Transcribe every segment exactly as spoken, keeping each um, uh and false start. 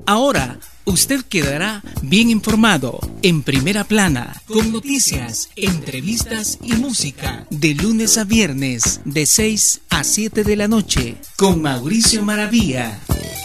Ahora, usted quedará bien informado en Primera Plana, con noticias, entrevistas y música, de lunes a viernes, de seis a siete de la noche, con Mauricio Maravilla.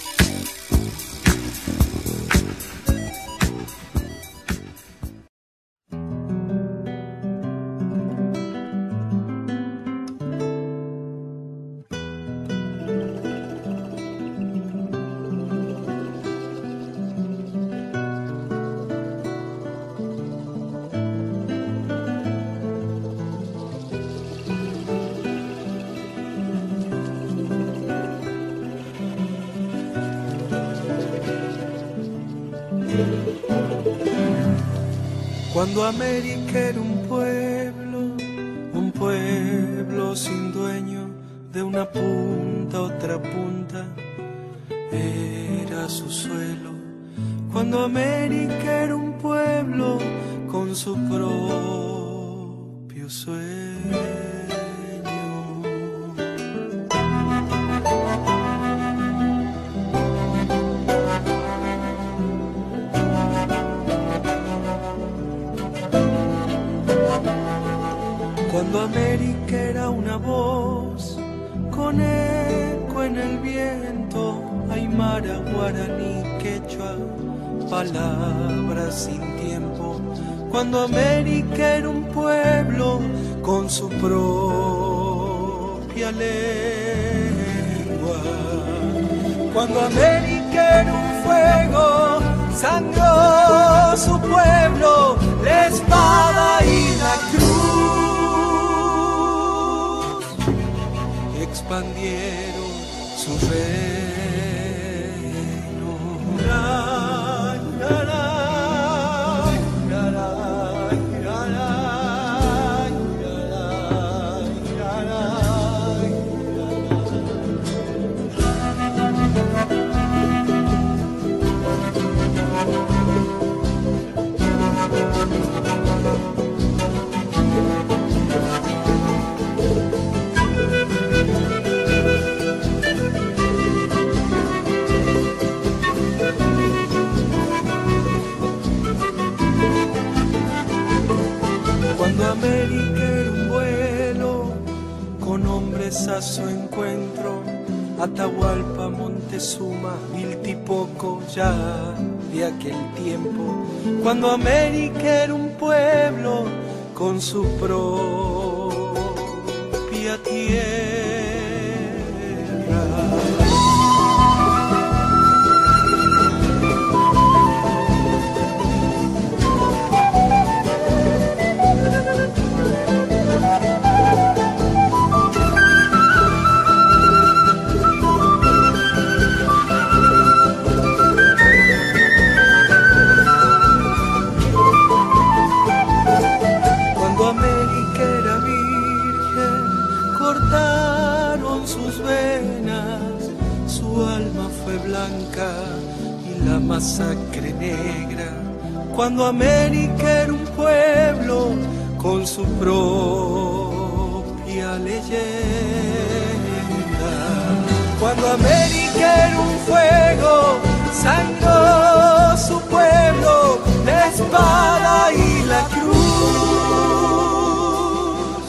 Cuando América era un pueblo, un pueblo sin dueño, de una punta a otra punta era su suelo. Cuando América era un pueblo con su propio sueño. Cuando América era una voz con eco en el viento, aymara, guaraní, quechua, palabras sin tiempo. Cuando América era un pueblo con su propia lengua. Cuando América era un fuego, sangró su pueblo, la espada y la cruz expandieron su reino. La, la, la, la, la, la, la, Cuando América era un vuelo con hombres a su encuentro, Atahualpa, Montezuma, Viltipoco, ya de aquel tiempo. Cuando América era un pueblo con su propia tierra. Y la masacre negra, cuando América era un pueblo con su propia leyenda. Cuando América era un fuego, sangró su pueblo, la espada y la cruz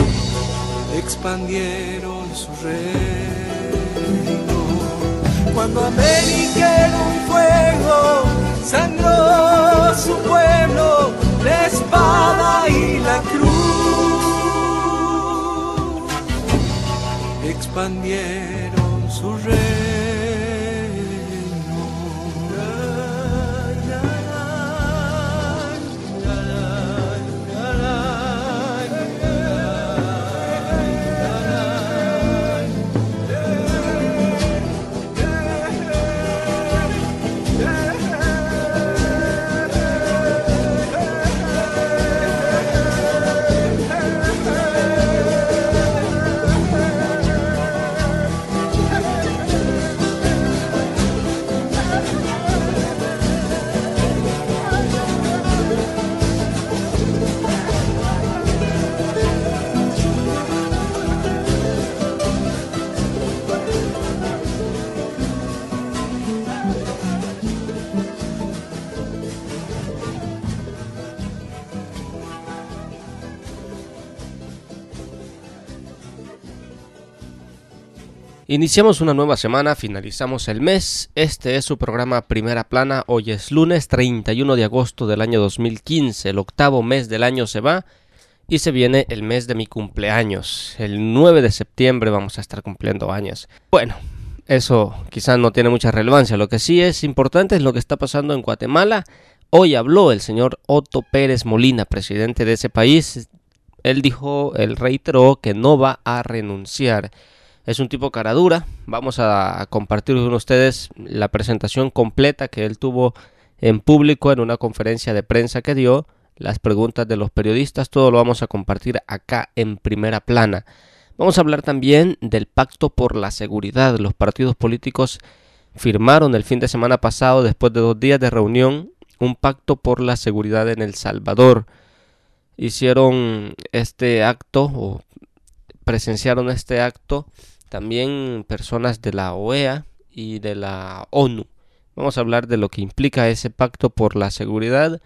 expandieron su reino. Cuando América era un fuego, sangró su pueblo, la espada y la cruz expandieron su reino. Iniciamos una nueva semana, finalizamos el mes. Este es su programa Primera Plana. Hoy es lunes treinta y uno de agosto del año dos mil quince. El octavo mes del año se va y se viene el mes de mi cumpleaños. El nueve de septiembre vamos a estar cumpliendo años. Bueno, eso quizás no tiene mucha relevancia. Lo que sí es importante es lo que está pasando en Guatemala. Hoy habló el señor Otto Pérez Molina, presidente de ese país. Él dijo, él reiteró que no va a renunciar. Es un tipo cara dura. Vamos a compartir con ustedes la presentación completa que él tuvo en público en una conferencia de prensa que dio, las preguntas de los periodistas, todo lo vamos a compartir acá en Primera Plana. Vamos a hablar también del Pacto por la Seguridad. Los partidos políticos firmaron el fin de semana pasado, después de dos días de reunión, un pacto por la seguridad en El Salvador. Hicieron este acto o presenciaron este acto también personas de la O E A y de la ONU. Vamos a hablar de lo que implica ese pacto por la seguridad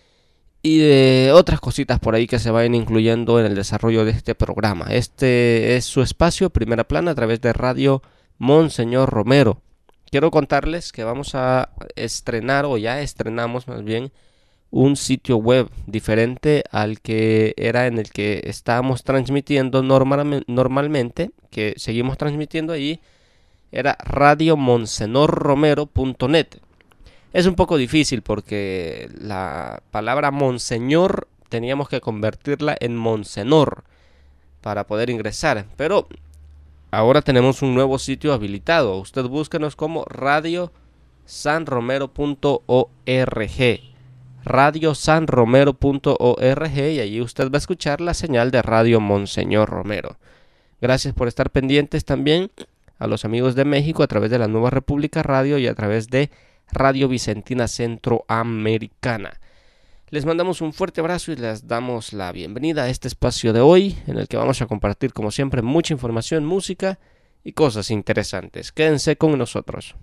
y de otras cositas por ahí que se vayan incluyendo en el desarrollo de este programa. Este es su espacio, Primera Plana, a través de Radio Monseñor Romero. Quiero contarles que vamos a estrenar, o ya estrenamos más bien, un sitio web diferente al que era en el que estábamos transmitiendo normal, normalmente, que seguimos transmitiendo ahí, era radio monsenor romero punto net. Es un poco difícil porque la palabra monseñor teníamos que convertirla en monsenor para poder ingresar, pero ahora tenemos un nuevo sitio habilitado. Usted búsquenos como radio san romero punto org. radio san romero punto org y allí usted va a escuchar la señal de Radio Monseñor Romero. Gracias por estar pendientes también a los amigos de México a través de la Nueva República Radio y a través de Radio Vicentina Centroamericana. Les mandamos un fuerte abrazo y les damos la bienvenida a este espacio de hoy en el que vamos a compartir como siempre mucha información, música y cosas interesantes. Quédense con nosotros.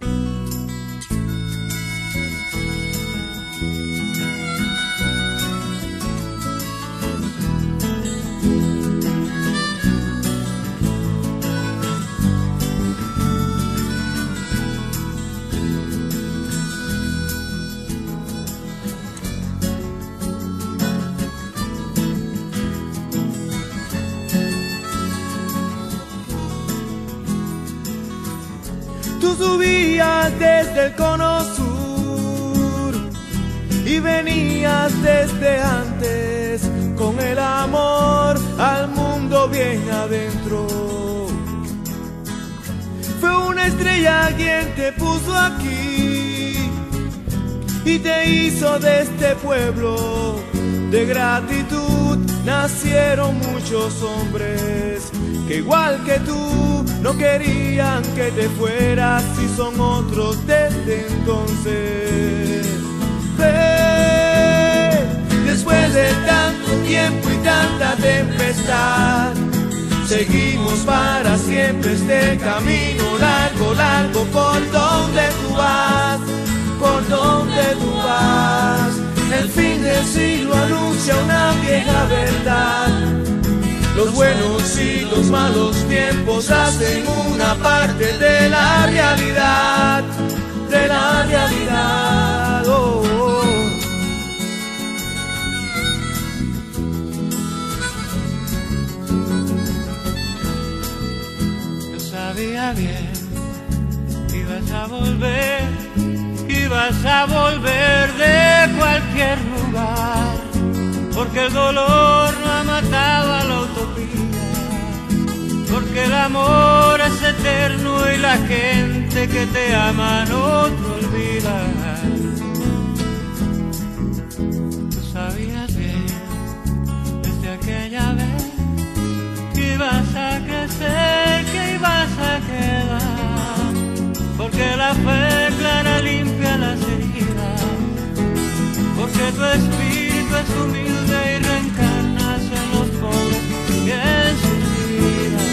Tú subías desde el cono sur y venías desde antes con el amor al mundo bien adentro. Fue una estrella quien te puso aquí y te hizo de este pueblo. De gratitud nacieron muchos hombres que igual que tú no querían que te fueras y son otros desde entonces. Ven, después de tanto tiempo y tanta tempestad, seguimos para siempre este camino largo, largo por donde tú vas, por donde tú vas. El fin del siglo anuncia una vieja verdad. Los buenos y los malos tiempos hacen una parte de la realidad, de la realidad. Oh, oh. Yo sabía bien que ibas a volver, que ibas a volver de cualquier lugar, porque el dolor no ha matado a la utopía, porque el amor es eterno y la gente que te ama no te olvida. Tú sabías bien desde aquella vez que ibas a crecer, que ibas a quedar, porque la fe clara limpia las heridas, porque tu espíritu es humilde y reencarnas en los pobres y en sus vidas.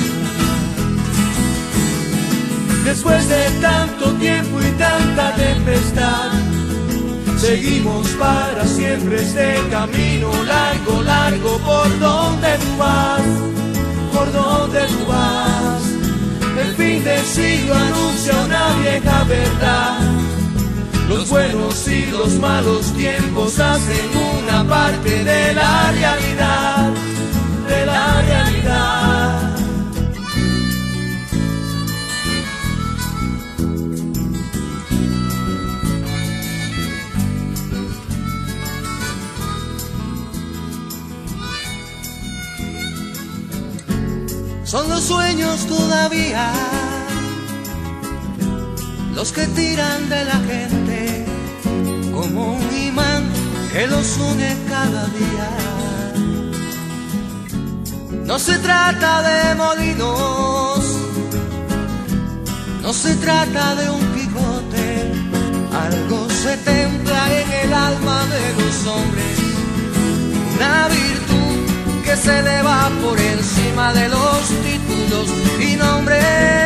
Después de tanto tiempo y tanta tempestad, seguimos para siempre este camino largo, largo por donde tú vas, por donde tú vas. El fin del siglo anuncia una vieja verdad. Los buenos y los malos tiempos hacen una parte de la realidad, de la realidad. Son los sueños todavía los que tiran de la gente como un imán que los une cada día. No se trata de molinos, no se trata de un Quijote, algo se templa en el alma de los hombres, una virtud que se eleva por encima de los títulos y nombres.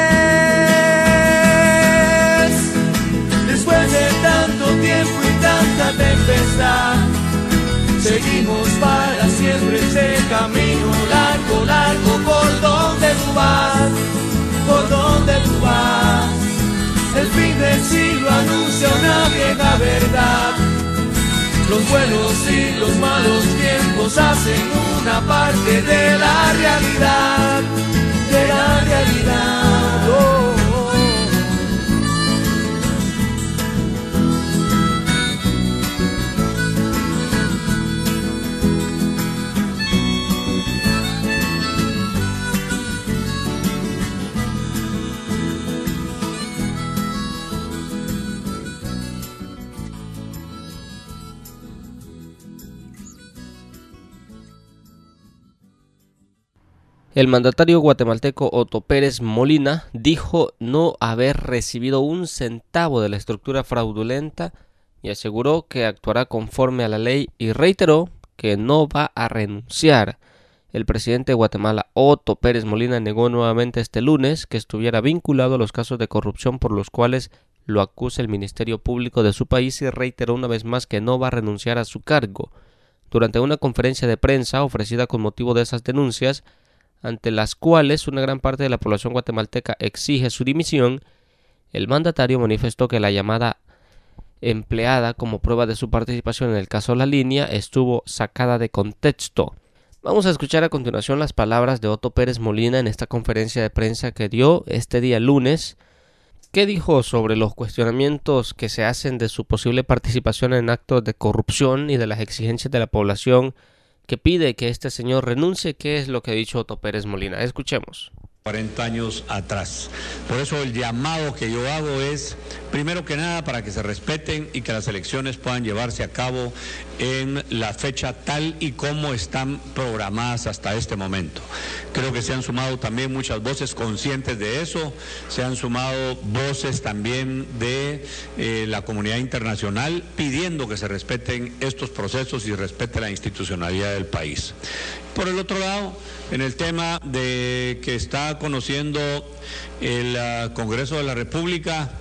Después de tanto tiempo y tanta tempestad, seguimos para siempre ese camino largo, largo, por donde tú vas, por donde tú vas. El fin del siglo anuncia una vieja verdad. Los buenos y los malos tiempos hacen una parte de la realidad, de la realidad. Oh. El mandatario guatemalteco Otto Pérez Molina dijo no haber recibido un centavo de la estructura fraudulenta y aseguró que actuará conforme a la ley y reiteró que no va a renunciar. El presidente de Guatemala, Otto Pérez Molina, negó nuevamente este lunes que estuviera vinculado a los casos de corrupción por los cuales lo acusa el Ministerio Público de su país y reiteró una vez más que no va a renunciar a su cargo. Durante una conferencia de prensa ofrecida con motivo de esas denuncias, ante las cuales una gran parte de la población guatemalteca exige su dimisión, el mandatario manifestó que la llamada empleada como prueba de su participación en el caso La Línea estuvo sacada de contexto. Vamos a escuchar a continuación las palabras de Otto Pérez Molina en esta conferencia de prensa que dio este día lunes. ¿Qué dijo sobre los cuestionamientos que se hacen de su posible participación en actos de corrupción y de las exigencias de la población que pide que este señor renuncie? ¿Qué es lo que ha dicho Otto Pérez Molina? Escuchemos. cuarenta años atrás. Por eso el llamado que yo hago es, primero que nada, para que se respeten y que las elecciones puedan llevarse a cabo en la fecha tal y como están programadas hasta este momento. Creo que se han sumado también muchas voces conscientes de eso, se han sumado voces también de eh, la comunidad internacional pidiendo que se respeten estos procesos y respete la institucionalidad del país. Por el otro lado, en el tema de que está conociendo el uh, Congreso de la República,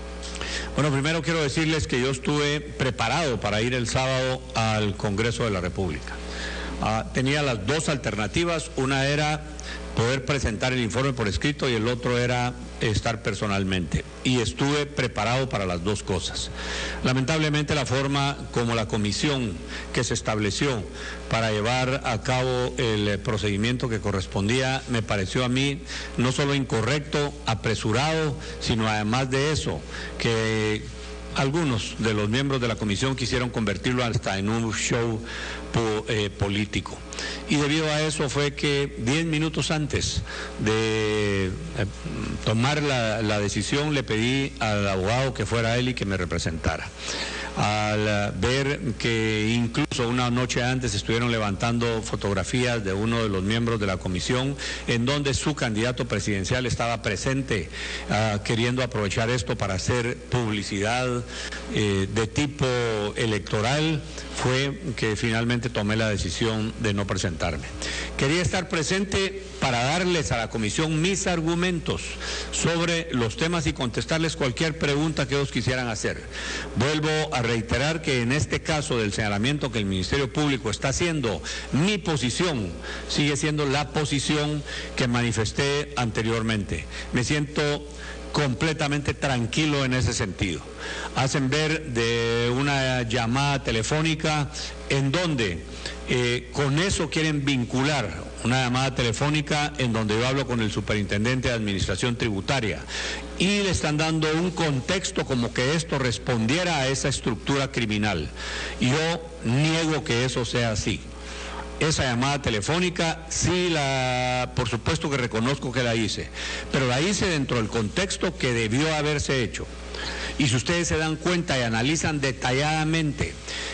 bueno, primero quiero decirles que yo estuve preparado para ir el sábado al Congreso de la República. Uh, tenía las dos alternativas, una era poder presentar el informe por escrito y el otro era estar personalmente, y estuve preparado para las dos cosas. Lamentablemente la forma como la comisión que se estableció para llevar a cabo el procedimiento que correspondía me pareció a mí no solo incorrecto, apresurado, sino además de eso, que algunos de los miembros de la comisión quisieron convertirlo hasta en un show po, eh, político. Y debido a eso fue que diez minutos antes de eh, tomar la, la decisión le pedí al abogado que fuera él y que me representara. Al ver que incluso una noche antes estuvieron levantando fotografías de uno de los miembros de la comisión en donde su candidato presidencial estaba presente, uh, queriendo aprovechar esto para hacer publicidad actividad eh, de tipo electoral fue que finalmente tomé la decisión de no presentarme. Quería estar presente para darles a la comisión mis argumentos sobre los temas y contestarles cualquier pregunta que ellos quisieran hacer. Vuelvo a reiterar que en este caso del señalamiento que el Ministerio Público está haciendo, mi posición sigue siendo la posición que manifesté anteriormente. Me siento completamente tranquilo en ese sentido. Hacen ver de una llamada telefónica en donde eh, con eso quieren vincular una llamada telefónica en donde yo hablo con el superintendente de Administración Tributaria y le están dando un contexto como que esto respondiera a esa estructura criminal. Y yo niego que eso sea así. Esa llamada telefónica, sí, la, por supuesto que reconozco que la hice, pero la hice dentro del contexto que debió haberse hecho. Y si ustedes se dan cuenta y analizan detalladamente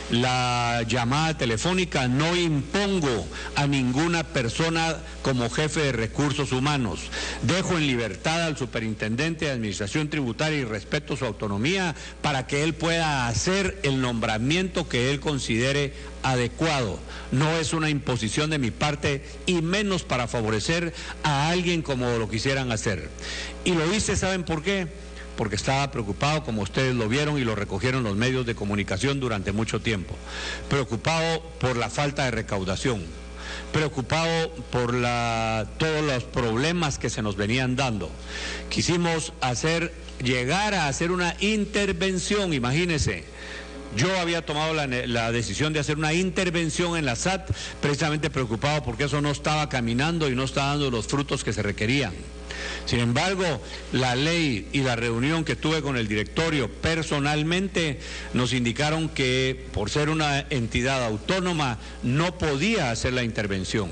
la llamada telefónica, no impongo a ninguna persona como jefe de recursos humanos. Dejo en libertad al superintendente de Administración Tributaria y respeto su autonomía para que él pueda hacer el nombramiento que él considere adecuado. No es una imposición de mi parte y menos para favorecer a alguien como lo quisieran hacer. Y lo hice, ¿saben por qué? Porque estaba preocupado, como ustedes lo vieron y lo recogieron los medios de comunicación durante mucho tiempo. Preocupado por la falta de recaudación, preocupado por la, todos los problemas que se nos venían dando. Quisimos hacer, llegar a hacer una intervención, imagínense. Yo había tomado la, la decisión de hacer una intervención en la S A T, precisamente preocupado porque eso no estaba caminando y no estaba dando los frutos que se requerían. Sin embargo, la ley y la reunión que tuve con el directorio personalmente nos indicaron que por ser una entidad autónoma no podía hacer la intervención.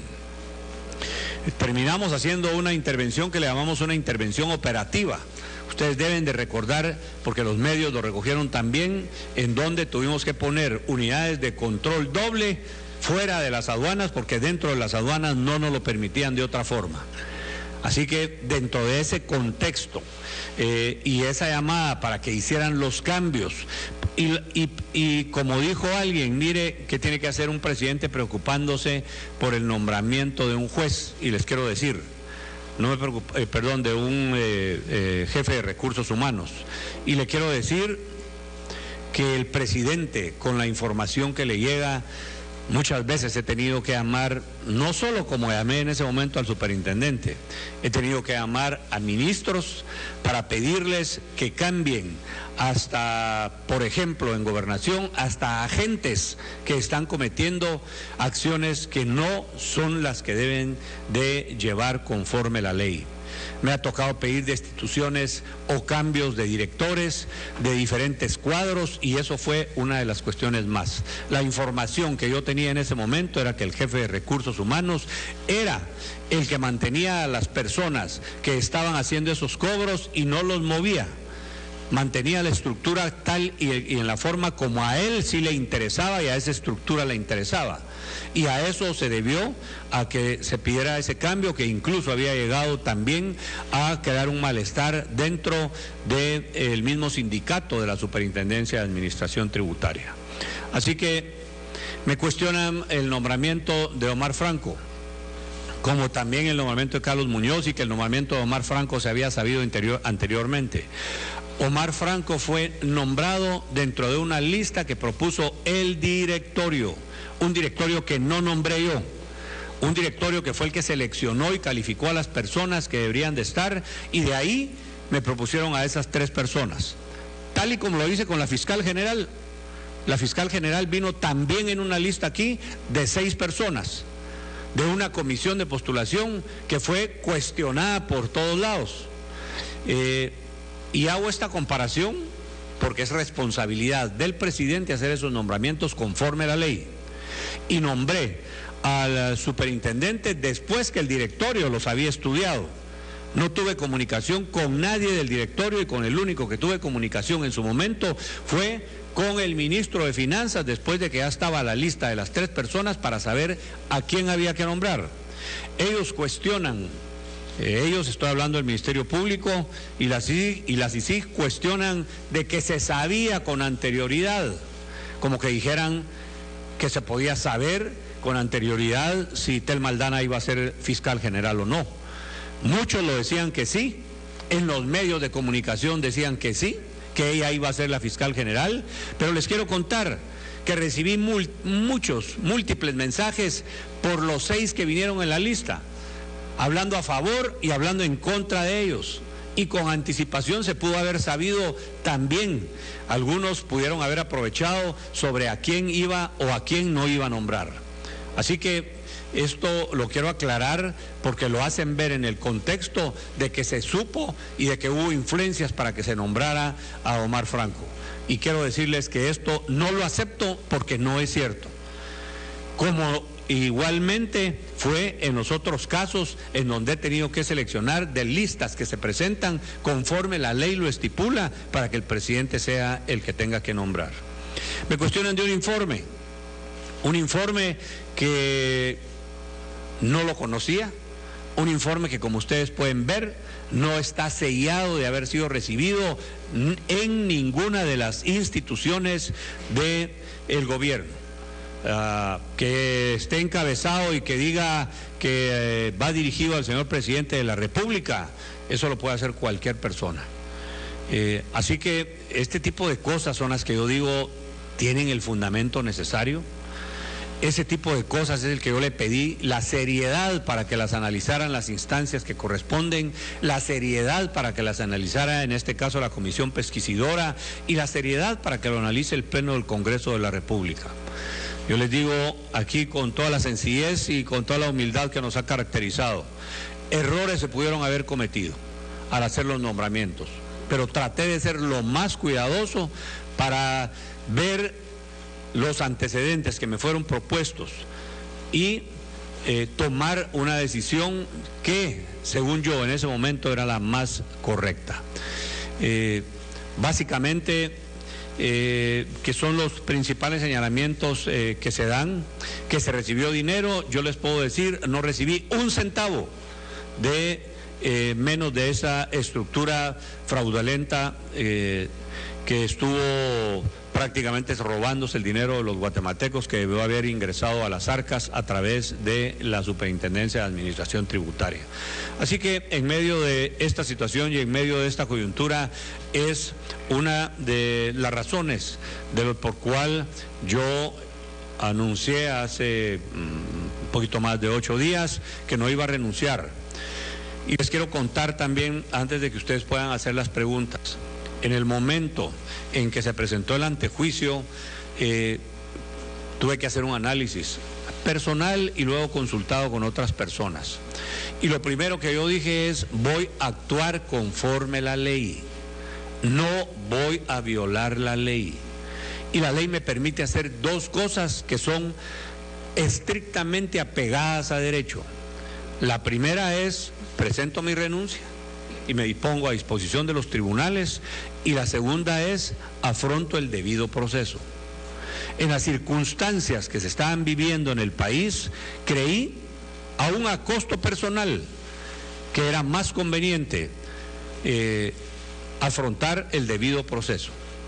Terminamos haciendo una intervención que le llamamos una intervención operativa. Ustedes deben de recordar, porque los medios lo recogieron también, en donde tuvimos que poner unidades de control doble fuera de las aduanas, porque dentro de las aduanas no nos lo permitían de otra forma. Así que dentro de ese contexto eh, y esa llamada para que hicieran los cambios, y, y, y como dijo alguien, mire, ¿qué tiene que hacer un presidente preocupándose por el nombramiento de un juez? Y les quiero decir, no me preocupa, eh, perdón, de un eh, eh, jefe de recursos humanos. Y le quiero decir que el presidente, con la información que le llega, muchas veces he tenido que llamar, no solo como llamé en ese momento al superintendente, he tenido que llamar a ministros para pedirles que cambien hasta, por ejemplo, en gobernación, hasta agentes que están cometiendo acciones que no son las que deben de llevar conforme la ley. Me ha tocado pedir destituciones o cambios de directores de diferentes cuadros y eso fue una de las cuestiones más. La información que yo tenía en ese momento era que el jefe de recursos humanos era el que mantenía a las personas que estaban haciendo esos cobros y no los movía. Mantenía la estructura tal y, y en la forma como a él sí le interesaba y a esa estructura le interesaba. Y a eso se debió a que se pidiera ese cambio, que incluso había llegado también a crear un malestar dentro del mismo sindicato de la Superintendencia de Administración Tributaria. Así que me cuestionan el nombramiento de Omar Franco, como también el nombramiento de Carlos Muñoz, y que el nombramiento de Omar Franco se había sabido interior, anteriormente. Omar Franco fue nombrado dentro de una lista que propuso el directorio, un directorio que no nombré yo, un directorio que fue el que seleccionó y calificó a las personas que deberían de estar, y de ahí me propusieron a esas tres personas, tal y como lo hice con la fiscal general. La fiscal general vino también en una lista aquí de seis personas, de una comisión de postulación que fue cuestionada por todos lados. Eh, y hago esta comparación porque es responsabilidad del presidente hacer esos nombramientos conforme a la ley. Y nombré al superintendente después que el directorio los había estudiado. No tuve comunicación con nadie del directorio, y con el único que tuve comunicación en su momento fue con el ministro de Finanzas, después de que ya estaba la lista de las tres personas para saber a quién había que nombrar. Ellos cuestionan Eh, ellos, estoy hablando del Ministerio Público, y las I y las I C I G cuestionan de que se sabía con anterioridad, como que dijeran que se podía saber con anterioridad si Telma Aldana iba a ser fiscal general o no. Muchos lo decían que sí, en los medios de comunicación decían que sí, que ella iba a ser la fiscal general, pero les quiero contar que recibí mul muchos, múltiples mensajes por los seis que vinieron en la lista, hablando a favor y hablando en contra de ellos, y con anticipación se pudo haber sabido también, algunos pudieron haber aprovechado sobre a quién iba o a quién no iba a nombrar. Así que esto lo quiero aclarar porque lo hacen ver en el contexto de que se supo y de que hubo influencias para que se nombrara a Omar Franco. Y quiero decirles que esto no lo acepto porque no es cierto. Como igualmente fue en los otros casos en donde he tenido que seleccionar de listas que se presentan conforme la ley lo estipula para que el presidente sea el que tenga que nombrar. Me cuestionan de un informe, un informe que no lo conocía, un informe que, como ustedes pueden ver, no está sellado de haber sido recibido en ninguna de las instituciones del gobierno. Uh, que esté encabezado y que diga que eh, va dirigido al señor presidente de la República, eso lo puede hacer cualquier persona. Eh, así que este tipo de cosas son las que yo digo tienen el fundamento necesario. Ese tipo de cosas es el que yo le pedí, la seriedad para que las analizaran las instancias que corresponden, la seriedad para que las analizara en este caso la Comisión Pesquisidora y la seriedad para que lo analice el Pleno del Congreso de la República. Yo les digo aquí con toda la sencillez y con toda la humildad que nos ha caracterizado, errores se pudieron haber cometido al hacer los nombramientos, pero traté de ser lo más cuidadoso para ver los antecedentes que me fueron propuestos y eh, tomar una decisión que, según yo, en ese momento era la más correcta. Eh, básicamente, Eh, que son los principales señalamientos eh, que se dan, que se recibió dinero, yo les puedo decir, no recibí un centavo de eh, menos de esa estructura fraudulenta eh, que estuvo prácticamente robándose el dinero de los guatemaltecos, que debió haber ingresado a las arcas a través de la Superintendencia de Administración Tributaria. Así que en medio de esta situación y en medio de esta coyuntura es una de las razones de lo por cual yo anuncié hace un poquito más de ocho días que no iba a renunciar. Y les quiero contar también, antes de que ustedes puedan hacer las preguntas, en el momento en que se presentó el antejuicio, eh, tuve que hacer un análisis personal y luego consultado con otras personas. Y lo primero que yo dije es, voy a actuar conforme la ley, no voy a violar la ley. Y la ley me permite hacer dos cosas que son estrictamente apegadas a derecho. La primera es, presento mi renuncia y me dispongo a disposición de los tribunales, y la segunda es, afronto el debido proceso. En las circunstancias que se estaban viviendo en el país, creí, aún a costo personal, que era más conveniente eh, afrontar el debido proceso.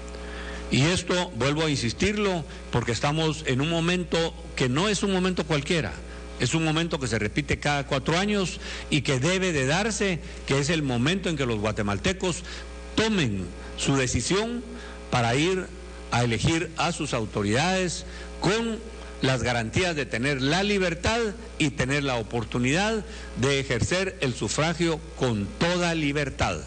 Y esto, vuelvo a insistirlo, porque estamos en un momento que no es un momento cualquiera. Es un momento que se repite cada cuatro años y que debe de darse, que es el momento en que los guatemaltecos tomen su decisión para ir a elegir a sus autoridades con las garantías de tener la libertad y tener la oportunidad de ejercer el sufragio con toda libertad.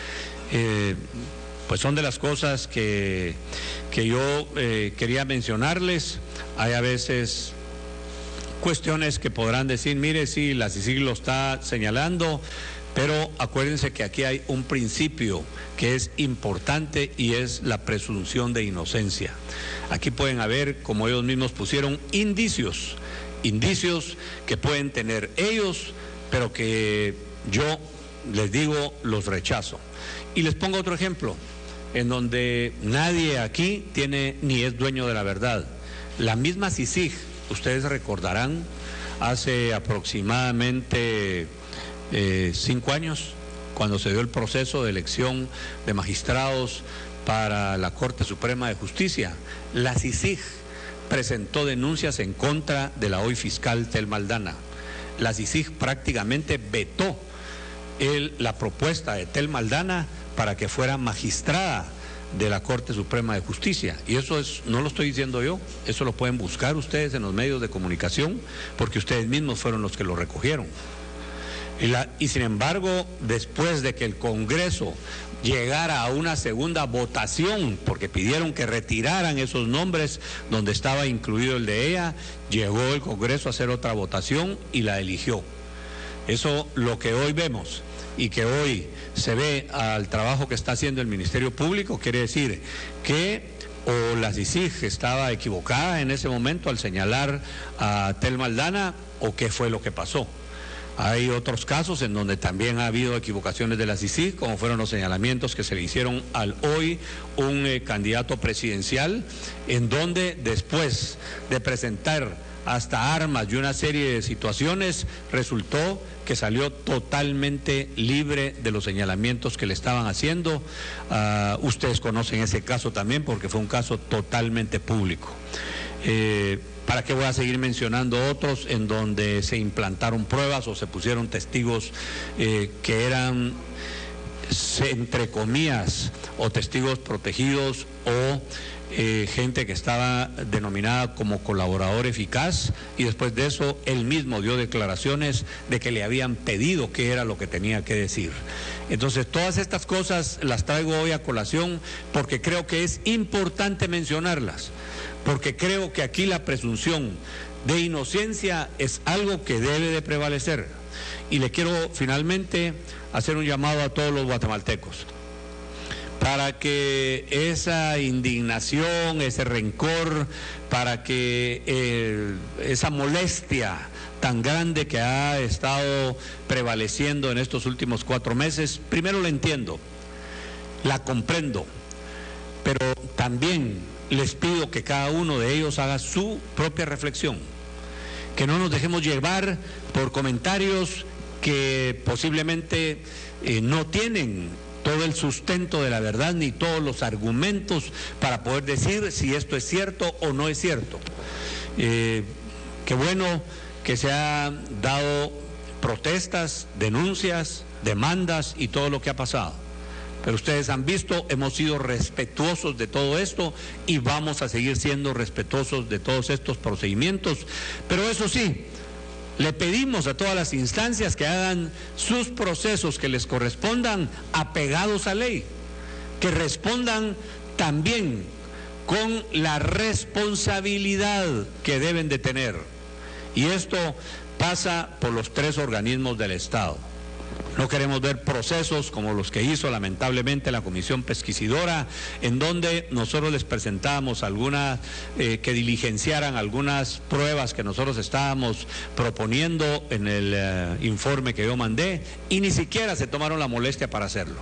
Eh, pues son de las cosas que, que yo eh, quería mencionarles. Hay a veces cuestiones que podrán decir, mire, sí, la C I C I G lo está señalando, pero acuérdense que aquí hay un principio que es importante y es la presunción de inocencia. Aquí pueden haber, como ellos mismos pusieron, indicios, indicios que pueden tener ellos, pero que yo les digo, los rechazo. Y les pongo otro ejemplo, en donde nadie aquí tiene ni es dueño de la verdad. La misma C I C I G, ustedes recordarán, hace aproximadamente eh, cinco años, cuando se dio el proceso de elección de magistrados para la Corte Suprema de Justicia. La CICIG presentó denuncias en contra de la hoy fiscal Thelma Aldana. La CICIG prácticamente vetó el, la propuesta de Thelma Aldana para que fuera magistrada de la Corte Suprema de Justicia. Y eso es, no lo estoy diciendo yo, eso lo pueden buscar ustedes en los medios de comunicación, porque ustedes mismos fueron los que lo recogieron. Y, la, y sin embargo, después de que el Congreso llegara a una segunda votación, porque pidieron que retiraran esos nombres donde estaba incluido el de ella, llegó el Congreso a hacer otra votación y la eligió. Eso, lo que hoy vemos y que hoy se ve al trabajo que está haciendo el Ministerio Público, quiere decir que o la CICIG estaba equivocada en ese momento al señalar a Thelma Aldana, o qué fue lo que pasó. Hay otros casos en donde también ha habido equivocaciones de la CICIG, como fueron los señalamientos que se le hicieron al hoy un eh, candidato presidencial, en donde después de presentar hasta armas y una serie de situaciones, resultó que salió totalmente libre de los señalamientos que le estaban haciendo. Uh, ustedes conocen ese caso también porque fue un caso totalmente público. Eh, ¿Para qué voy a seguir mencionando otros en donde se implantaron pruebas o se pusieron testigos eh, que eran, entre comillas, o testigos protegidos o eh, gente que estaba denominada como colaborador eficaz, y después de eso él mismo dio declaraciones de que le habían pedido qué era lo que tenía que decir? Entonces, todas estas cosas las traigo hoy a colación porque creo que es importante mencionarlas, porque creo que aquí la presunción de inocencia es algo que debe de prevalecer. Y le quiero finalmente hacer un llamado a todos los guatemaltecos para que esa indignación, ese rencor, para que eh, esa molestia tan grande que ha estado prevaleciendo en estos últimos cuatro meses, primero la entiendo, la comprendo, pero también les pido que cada uno de ellos haga su propia reflexión, que no nos dejemos llevar por comentarios que posiblemente eh, no tienen todo el sustento de la verdad ni todos los argumentos para poder decir si esto es cierto o no es cierto. Eh, qué bueno que se han dado protestas, denuncias, demandas y todo lo que ha pasado. Pero ustedes han visto, hemos sido respetuosos de todo esto y vamos a seguir siendo respetuosos de todos estos procedimientos. Pero eso sí, le pedimos a todas las instancias que hagan sus procesos que les correspondan apegados a ley, que respondan también con la responsabilidad que deben de tener. Y esto pasa por los tres organismos del Estado. No queremos ver procesos como los que hizo lamentablemente la Comisión Pesquisidora, en donde nosotros les presentábamos algunas, eh, que diligenciaran algunas pruebas que nosotros estábamos proponiendo en el eh, informe que yo mandé, y ni siquiera se tomaron la molestia para hacerlo.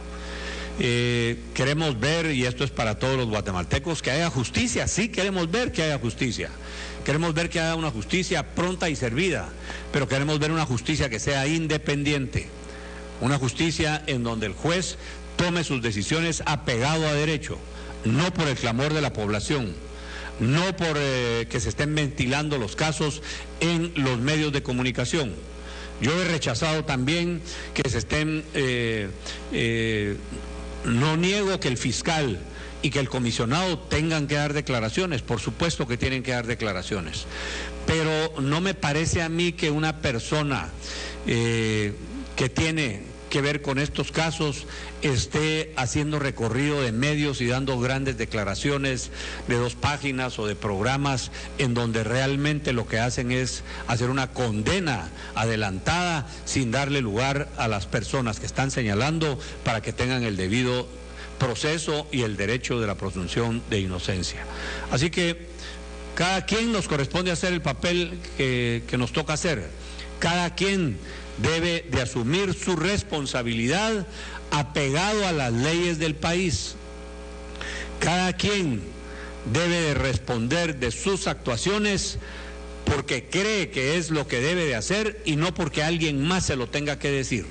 Eh, queremos ver, y esto es para todos los guatemaltecos, que haya justicia. Sí queremos ver que haya justicia. Queremos ver que haya una justicia pronta y servida, pero queremos ver una justicia que sea independiente. Una justicia en donde el juez tome sus decisiones apegado a derecho, no por el clamor de la población, no por eh, que se estén ventilando los casos en los medios de comunicación. Yo he rechazado también que se estén, eh, eh, no niego que el fiscal y que el comisionado tengan que dar declaraciones, por supuesto que tienen que dar declaraciones, pero no me parece a mí que una persona eh, que tiene que ver con estos casos esté haciendo recorrido de medios y dando grandes declaraciones de dos páginas o de programas en donde realmente lo que hacen es hacer una condena adelantada sin darle lugar a las personas que están señalando para que tengan el debido proceso y el derecho de la presunción de inocencia. Así que cada quien nos corresponde hacer el papel que, que nos toca hacer. Cada quien debe de asumir su responsabilidad apegado a las leyes del país. Cada quien debe de responder de sus actuaciones porque cree que es lo que debe de hacer y no porque alguien más se lo tenga que decir.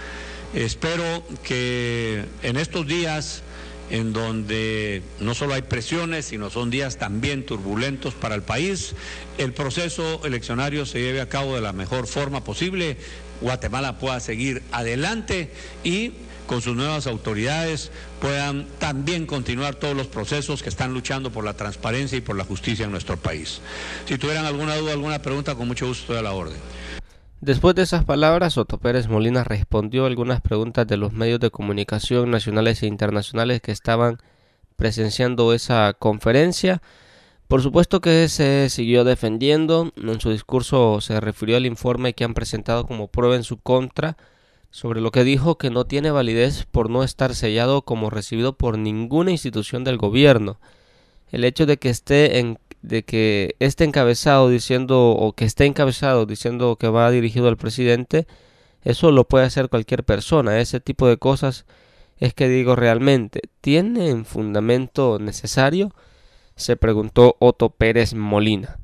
Espero que en estos días, en donde no solo hay presiones, sino son días también turbulentos para el país, el proceso eleccionario se lleve a cabo de la mejor forma posible, Guatemala pueda seguir adelante y con sus nuevas autoridades puedan también continuar todos los procesos que están luchando por la transparencia y por la justicia en nuestro país. Si tuvieran alguna duda, alguna pregunta, con mucho gusto estoy a la orden. Después de esas palabras, Otto Pérez Molina respondió algunas preguntas de los medios de comunicación nacionales e internacionales que estaban presenciando esa conferencia. Por supuesto que se siguió defendiendo. En su discurso se refirió al informe que han presentado como prueba en su contra, sobre lo que dijo que no tiene validez por no estar sellado como recibido por ninguna institución del gobierno. El hecho de que esté en de que esté encabezado diciendo o que esté encabezado diciendo que va dirigido al presidente, eso lo puede hacer cualquier persona. Ese tipo de cosas es que digo realmente, ¿tienen fundamento necesario?, se preguntó Otto Pérez Molina.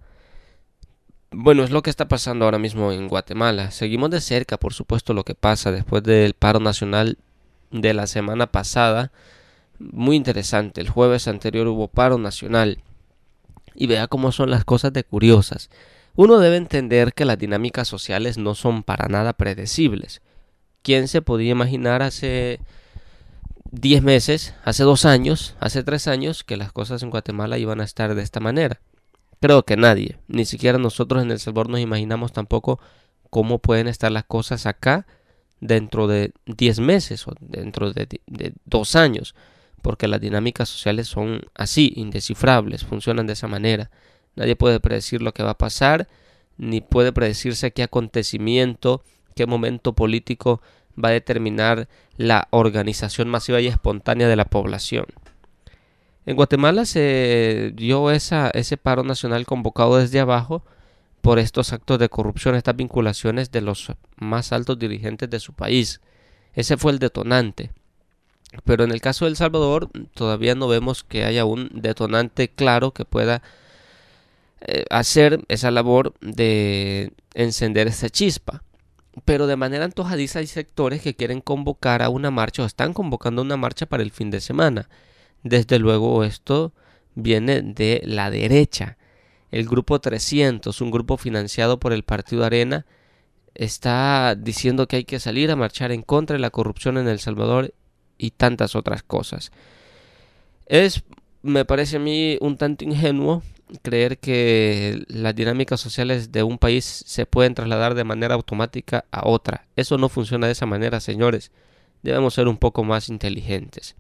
Bueno, es lo que está pasando ahora mismo en Guatemala. Seguimos de cerca, por supuesto, lo que pasa después del paro nacional de la semana pasada. Muy interesante, el jueves anterior hubo paro nacional. Y vea cómo son las cosas de curiosas. Uno debe entender que las dinámicas sociales no son para nada predecibles. ¿Quién se podía imaginar hace diez meses, hace dos años, hace tres años que las cosas en Guatemala iban a estar de esta manera? Creo que nadie, ni siquiera nosotros en El Salvador nos imaginamos tampoco cómo pueden estar las cosas acá dentro de diez meses o dentro de, de dos años. Porque las dinámicas sociales son así, indescifrables, funcionan de esa manera. Nadie puede predecir lo que va a pasar, ni puede predecirse qué acontecimiento, qué momento político va a determinar la organización masiva y espontánea de la población. En Guatemala se dio esa, ese paro nacional convocado desde abajo por estos actos de corrupción, estas vinculaciones de los más altos dirigentes de su país. Ese fue el detonante. Pero en el caso de El Salvador todavía no vemos que haya un detonante claro que pueda eh, hacer esa labor de encender esa chispa. Pero de manera antojadiza hay sectores que quieren convocar a una marcha o están convocando una marcha para el fin de semana. Desde luego esto viene de la derecha. El Grupo trescientos, un grupo financiado por el Partido Arena, está diciendo que hay que salir a marchar en contra de la corrupción en El Salvador y tantas otras cosas. Es, me parece a mí, un tanto ingenuo creer que las dinámicas sociales de un país se pueden trasladar de manera automática a otra. Eso no funciona de esa manera, señores. Debemos ser un poco más inteligentes.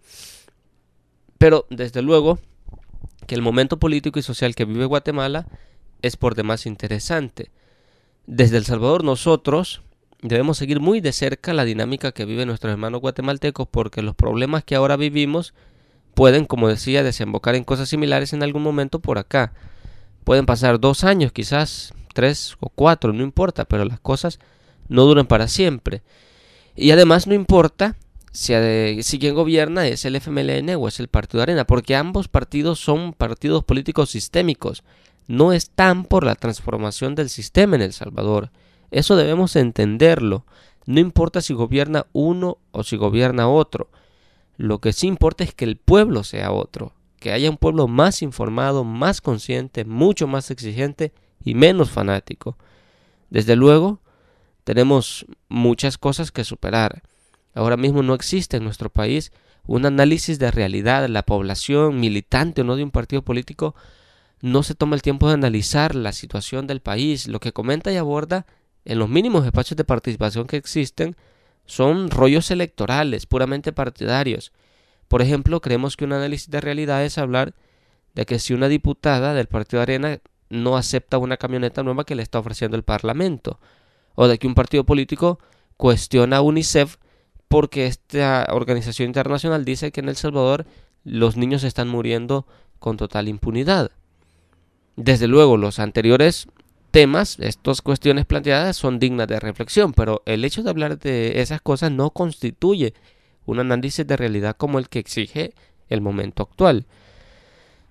Pero, desde luego, que el momento político y social que vive Guatemala es por demás interesante. Desde El Salvador nosotros debemos seguir muy de cerca la dinámica que viven nuestros hermanos guatemaltecos, porque los problemas que ahora vivimos pueden, como decía, desembocar en cosas similares en algún momento por acá. Pueden pasar dos años, quizás tres o cuatro, no importa, pero las cosas no duran para siempre. Y además no importa si, si quien gobierna es el F M L N o es el Partido Arena, porque ambos partidos son partidos políticos sistémicos. No están por la transformación del sistema en El Salvador. Eso debemos entenderlo. No importa si gobierna uno o si gobierna otro. Lo que sí importa es que el pueblo sea otro. Que haya un pueblo más informado, más consciente, mucho más exigente y menos fanático. Desde luego, tenemos muchas cosas que superar. Ahora mismo no existe en nuestro país un análisis de realidad. La población, militante o no de un partido político, no se toma el tiempo de analizar la situación del país. Lo que comenta y aborda en los mínimos espacios de participación que existen son rollos electorales, puramente partidarios. Por ejemplo, creemos que un análisis de realidad es hablar de que si una diputada del Partido Arena no acepta una camioneta nueva que le está ofreciendo el Parlamento, o de que un partido político cuestiona a UNICEF porque esta organización internacional dice que en El Salvador los niños están muriendo con total impunidad. Desde luego, los anteriores temas, estas cuestiones planteadas son dignas de reflexión, pero el hecho de hablar de esas cosas no constituye un análisis de realidad como el que exige el momento actual.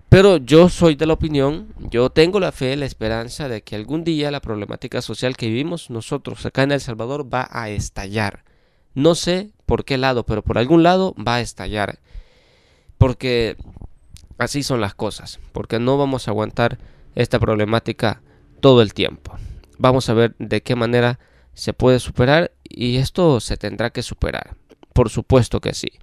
Pero yo soy de la opinión, yo tengo la fe, la esperanza de que algún día la problemática social que vivimos nosotros acá en El Salvador va a estallar. No sé por qué lado, pero por algún lado va a estallar. Porque así son las cosas, porque no vamos a aguantar esta problemática todo el tiempo. Vamos a ver de qué manera se puede superar y esto se tendrá que superar. Por supuesto que sí.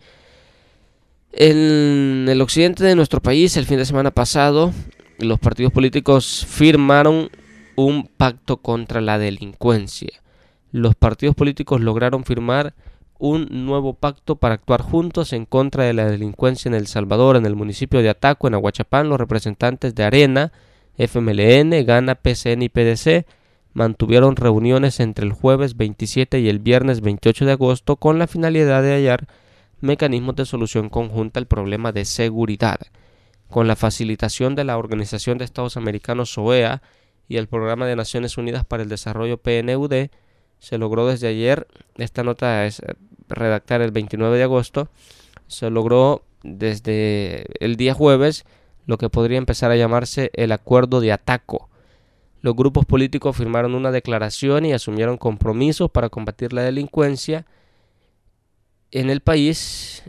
En el occidente de nuestro país, el fin de semana pasado, los partidos políticos firmaron un pacto contra la delincuencia. Los partidos políticos lograron firmar un nuevo pacto para actuar juntos en contra de la delincuencia en El Salvador. En el municipio de Ataco, en Aguachapán, los representantes de Arena, F M L N, Gana, P C N y P D C mantuvieron reuniones entre el jueves veintisiete y el viernes veintiocho de agosto con la finalidad de hallar mecanismos de solución conjunta al problema de seguridad. Con la facilitación de la Organización de Estados Americanos O E A y el Programa de Naciones Unidas para el Desarrollo P N U D, se logró desde ayer, esta nota es redactada el veintinueve de agosto, se logró desde el día jueves lo que podría empezar a llamarse el Acuerdo de Ataco. Los grupos políticos firmaron una declaración y asumieron compromisos para combatir la delincuencia en el país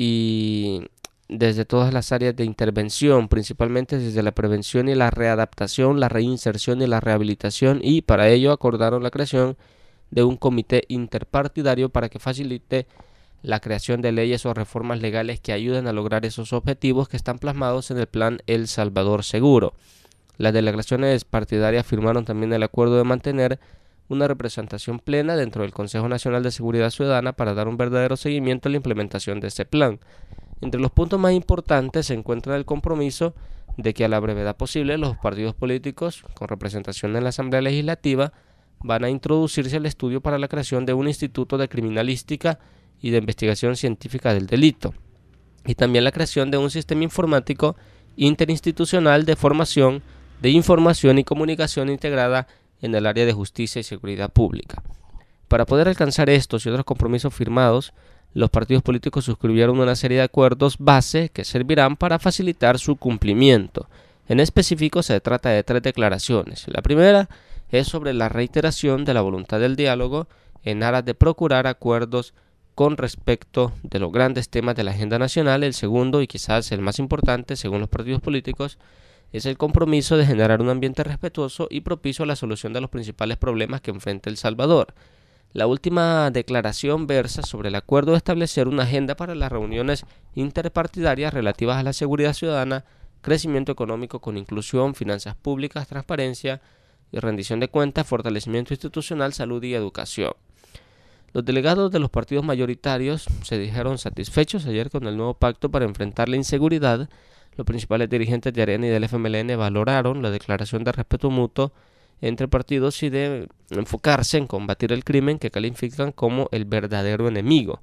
y desde todas las áreas de intervención, principalmente desde la prevención y la readaptación, la reinserción y la rehabilitación, y para ello acordaron la creación de un comité interpartidario para que facilite la creación de leyes o reformas legales que ayuden a lograr esos objetivos que están plasmados en el Plan El Salvador Seguro. Las delegaciones partidarias firmaron también el acuerdo de mantener una representación plena dentro del Consejo Nacional de Seguridad Ciudadana para dar un verdadero seguimiento a la implementación de este plan. Entre los puntos más importantes se encuentra el compromiso de que a la brevedad posible los partidos políticos con representación en la Asamblea Legislativa van a introducirse al estudio para la creación de un instituto de criminalística y de investigación científica del delito, y también la creación de un sistema informático interinstitucional de formación, de información y comunicación integrada en el área de justicia y seguridad pública. Para poder alcanzar estos y otros compromisos firmados, los partidos políticos suscribieron una serie de acuerdos base que servirán para facilitar su cumplimiento. En específico, se trata de tres declaraciones. La primera es sobre la reiteración de la voluntad del diálogo en aras de procurar acuerdos con respecto de los grandes temas de la agenda nacional. El segundo, y quizás el más importante según los partidos políticos, es el compromiso de generar un ambiente respetuoso y propicio a la solución de los principales problemas que enfrenta El Salvador. La última declaración versa sobre el acuerdo de establecer una agenda para las reuniones interpartidarias relativas a la seguridad ciudadana, crecimiento económico con inclusión, finanzas públicas, transparencia y rendición de cuentas, fortalecimiento institucional, salud y educación. Los delegados de los partidos mayoritarios se dijeron satisfechos ayer con el nuevo pacto para enfrentar la inseguridad. Los principales dirigentes de Arena y del F M L N valoraron la declaración de respeto mutuo entre partidos y de enfocarse en combatir el crimen que califican como el verdadero enemigo.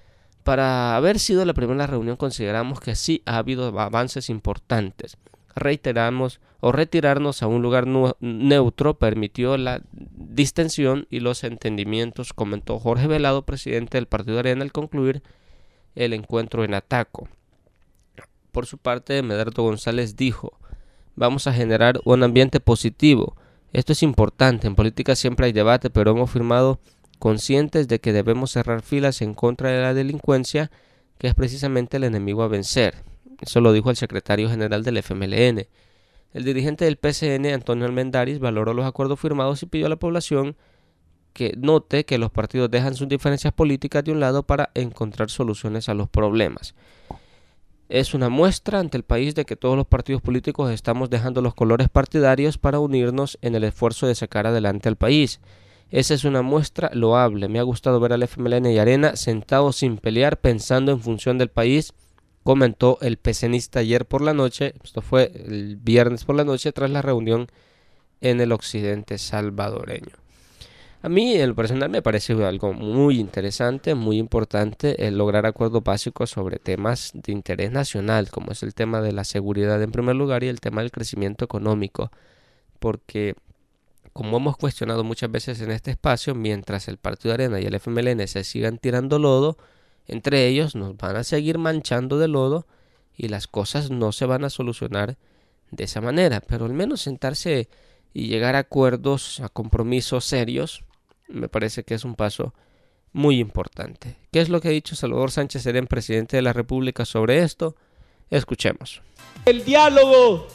Para haber sido la primera reunión consideramos que sí ha habido avances importantes. Reiteramos o retirarnos a un lugar neutro permitió la distensión y los entendimientos, comentó Jorge Velado, presidente del Partido Arena, al concluir el encuentro en Ataco. Por su parte, Medardo González dijo: vamos a generar un ambiente positivo. Esto es importante. En política siempre hay debate, pero hemos firmado conscientes de que debemos cerrar filas en contra de la delincuencia, que es precisamente el enemigo a vencer. Eso lo dijo el secretario general del F M L N. El dirigente del P C N, Antonio Almendaris, valoró los acuerdos firmados y pidió a la población que note que los partidos dejan sus diferencias políticas de un lado para encontrar soluciones a los problemas. Es una muestra ante el país de que todos los partidos políticos estamos dejando los colores partidarios para unirnos en el esfuerzo de sacar adelante al país. Esa es una muestra loable. Me ha gustado ver al F M L N y Arena sentados sin pelear, pensando en función del país, comentó el pecenista ayer por la noche. Esto fue el viernes por la noche tras la reunión en el occidente salvadoreño. A mí, en lo personal, me parece algo muy interesante, muy importante el lograr acuerdos básicos sobre temas de interés nacional, como es el tema de la seguridad en primer lugar y el tema del crecimiento económico, porque como hemos cuestionado muchas veces en este espacio, mientras el Partido Arena y el F M L N se sigan tirando lodo, entre ellos nos van a seguir manchando de lodo y las cosas no se van a solucionar de esa manera, pero al menos sentarse y llegar a acuerdos, a compromisos serios, me parece que es un paso muy importante. ¿Qué es lo que ha dicho Salvador Sánchez Serén, presidente de la República, sobre esto? Escuchemos. El diálogo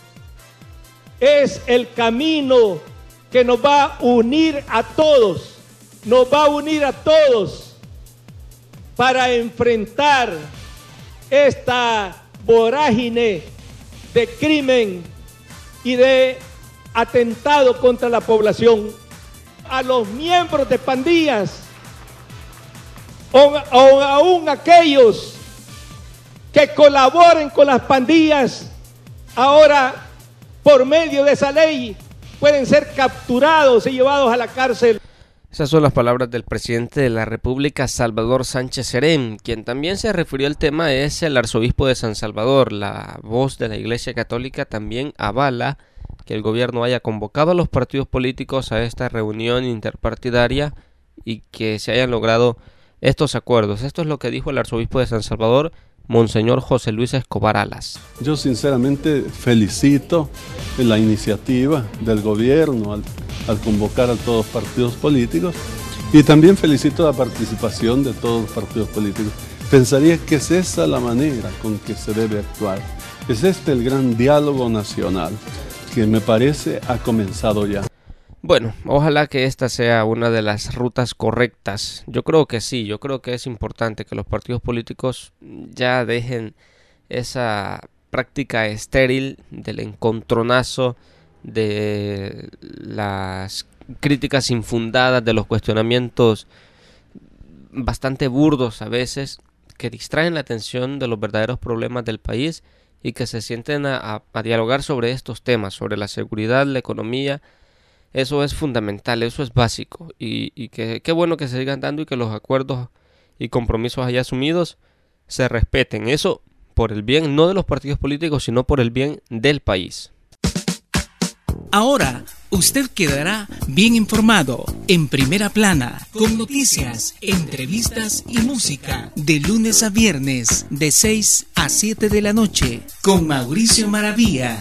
es el camino que nos va a unir a todos, nos va a unir a todos para enfrentar esta vorágine de crimen y de atentado contra la población. A los miembros de pandillas o, o aún aquellos que colaboren con las pandillas, ahora por medio de esa ley pueden ser capturados y llevados a la cárcel. Esas son las palabras del presidente de la República, Salvador Sánchez Serén. Quien también se refirió al tema es el arzobispo de San Salvador. La voz de la Iglesia Católica también avala que el gobierno haya convocado a los partidos políticos a esta reunión interpartidaria y que se hayan logrado estos acuerdos. Esto es lo que dijo el arzobispo de San Salvador, Monseñor José Luis Escobar Alas. Yo sinceramente felicito la iniciativa del gobierno al, al convocar a todos los partidos políticos y también felicito la participación de todos los partidos políticos. Pensaría que es esa la manera con que se debe actuar. Es este el gran diálogo nacional que me parece ha comenzado ya. Bueno, ojalá que esta sea una de las rutas correctas. Yo creo que sí, yo creo que es importante que los partidos políticos ya dejen esa práctica estéril del encontronazo, de las críticas infundadas, de los cuestionamientos bastante burdos a veces, que distraen la atención de los verdaderos problemas del país y que se sienten a, a, a dialogar sobre estos temas, sobre la seguridad, la economía. Eso es fundamental, eso es básico y, y que qué bueno que se sigan dando y que los acuerdos y compromisos allá asumidos se respeten. Eso por el bien no de los partidos políticos, sino por el bien del país. Ahora, usted quedará bien informado en Primera Plana, con noticias, entrevistas y música, de lunes a viernes, de seis a siete de la noche, con Mauricio Maravilla.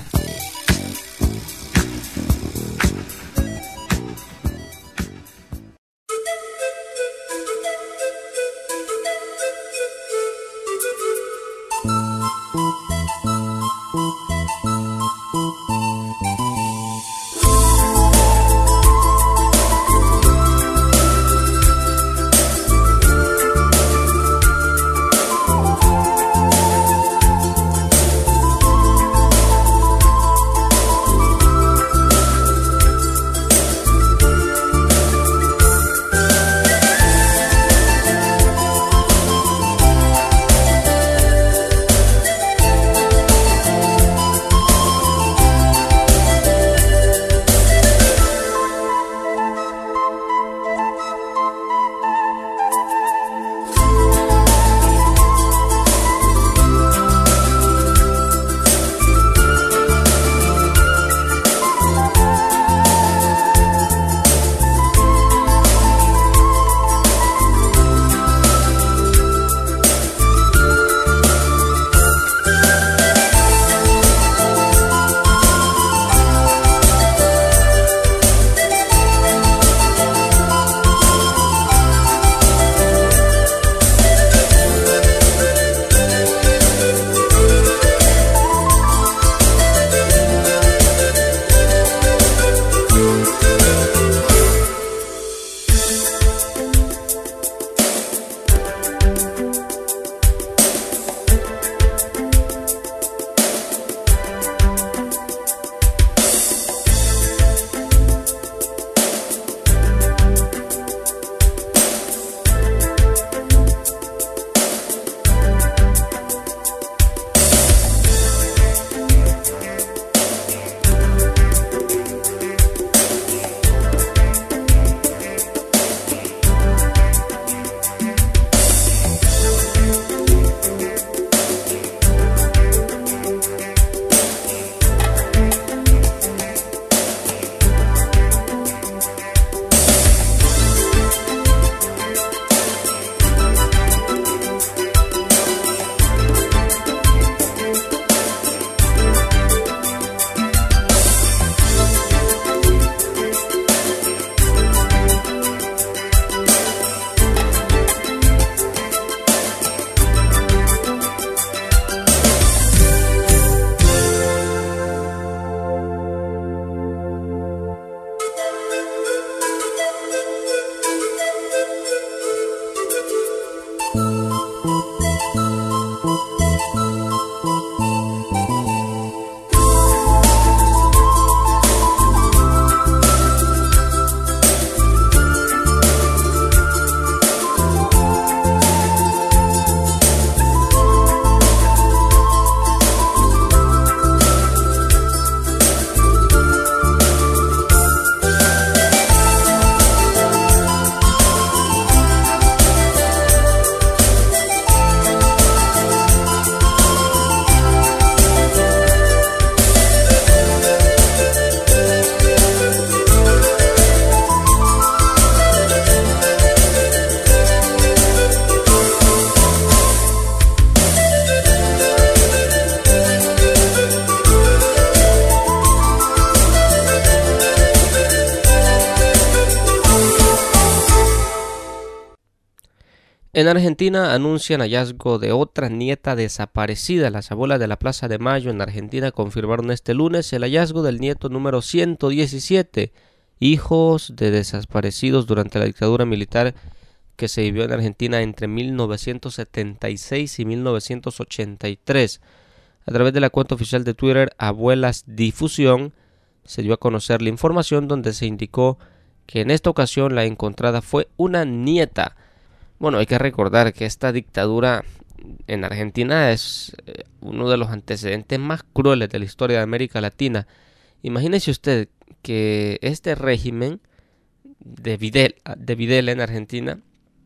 En Argentina anuncian hallazgo de otra nieta desaparecida. Las abuelas de la Plaza de Mayo en Argentina confirmaron este lunes el hallazgo del nieto número ciento diecisiete, hijos de desaparecidos durante la dictadura militar que se vivió en Argentina entre mil novecientos setenta y seis y mil novecientos ochenta y tres. A través de la cuenta oficial de Twitter Abuelas Difusión se dio a conocer la información donde se indicó que en esta ocasión la encontrada fue una nieta. Bueno, hay que recordar que esta dictadura en Argentina es uno de los antecedentes más crueles de la historia de América Latina. Imagínese usted que este régimen de Videla, de Videla en Argentina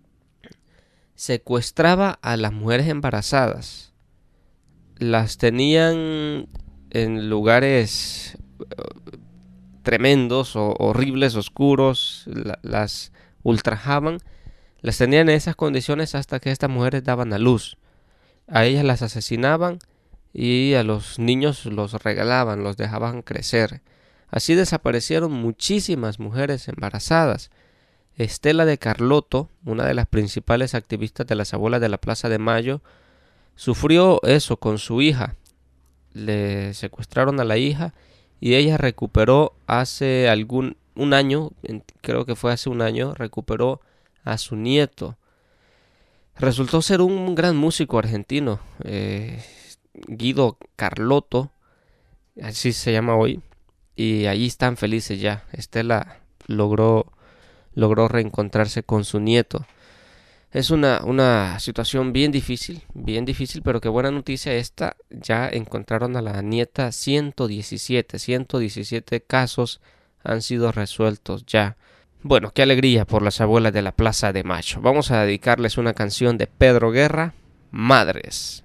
secuestraba a las mujeres embarazadas. Las tenían en lugares tremendos o horribles, oscuros, la, las ultrajaban. Las tenían en esas condiciones hasta que estas mujeres daban a luz. A ellas las asesinaban y a los niños los regalaban, los dejaban crecer. Así desaparecieron muchísimas mujeres embarazadas. Estela de Carlotto, una de las principales activistas de las abuelas de la Plaza de Mayo, sufrió eso con su hija. Le secuestraron a la hija y ella recuperó hace algún un año, creo que fue hace un año, recuperó a su nieto. Resultó ser un gran músico argentino, eh, Guido Carlotto, así se llama hoy, y allí están felices ya. Estela logró, logró reencontrarse con su nieto. Es una, una situación bien difícil, bien difícil, pero qué buena noticia esta. Ya encontraron a la nieta ciento diecisiete. ciento diecisiete casos han sido resueltos ya. Bueno, qué alegría por las abuelas de la Plaza de Mayo. Vamos a dedicarles una canción de Pedro Guerra, Madres.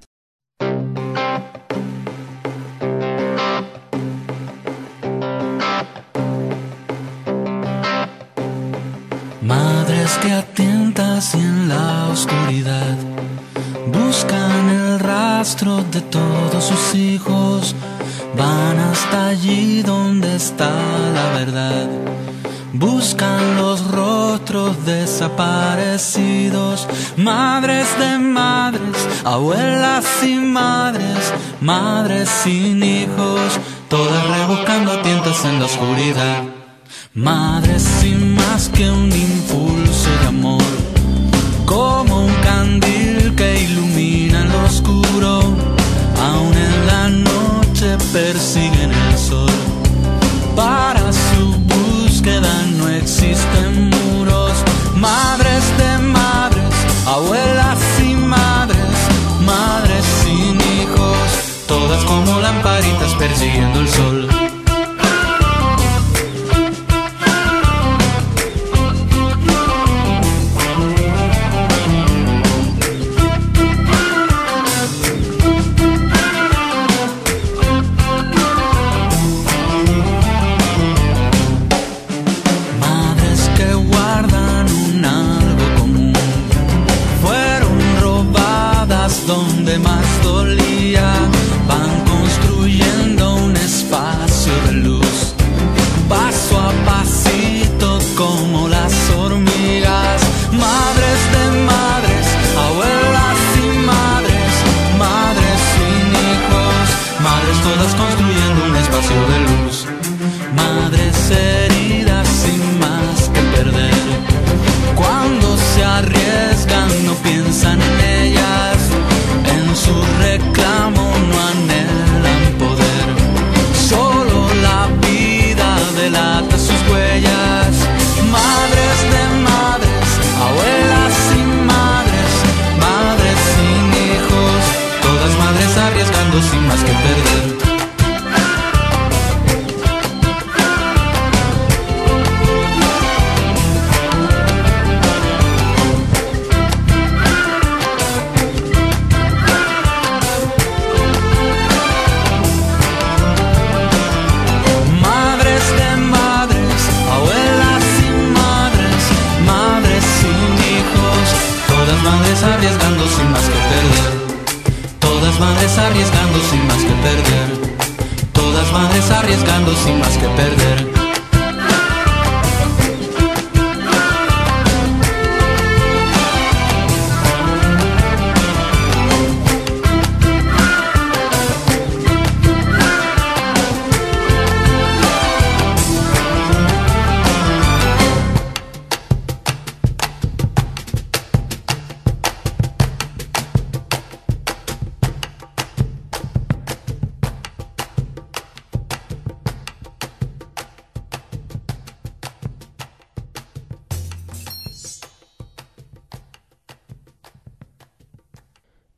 Madres que atentas y en la oscuridad buscan el rastro de todos sus hijos, van hasta allí donde está la verdad. Buscan los rostros desaparecidos, madres de madres, abuelas y madres, madres sin hijos, todas rebuscando a tientas en la oscuridad. Madres sin más que un impulso de amor, como un candil que ilumina en lo oscuro, aún en la noche persiguen el sol. Para su búsqueda no existen muros, madres de madres, abuelas y madres, madres sin hijos, todas como lamparitas persiguiendo el sol. Donde más dolía, van construyendo un espacio de luz, paso a pasito como las hormigas, madres de madres, abuelas y madres, madres sin hijos, madres todas construyendo un espacio de luz, madres heridas sin más que perder, cuando se arriesgan no piensan en ellas, en su reclamo no anhelan poder, solo la vida delata sus huellas, madres de madres, abuelas y madres, madres sin hijos, todas madres arriesgando sin más que perder. Arriesgando sin más que perder, todas madres arriesgando sin más que perder, todas madres arriesgando sin más que perder.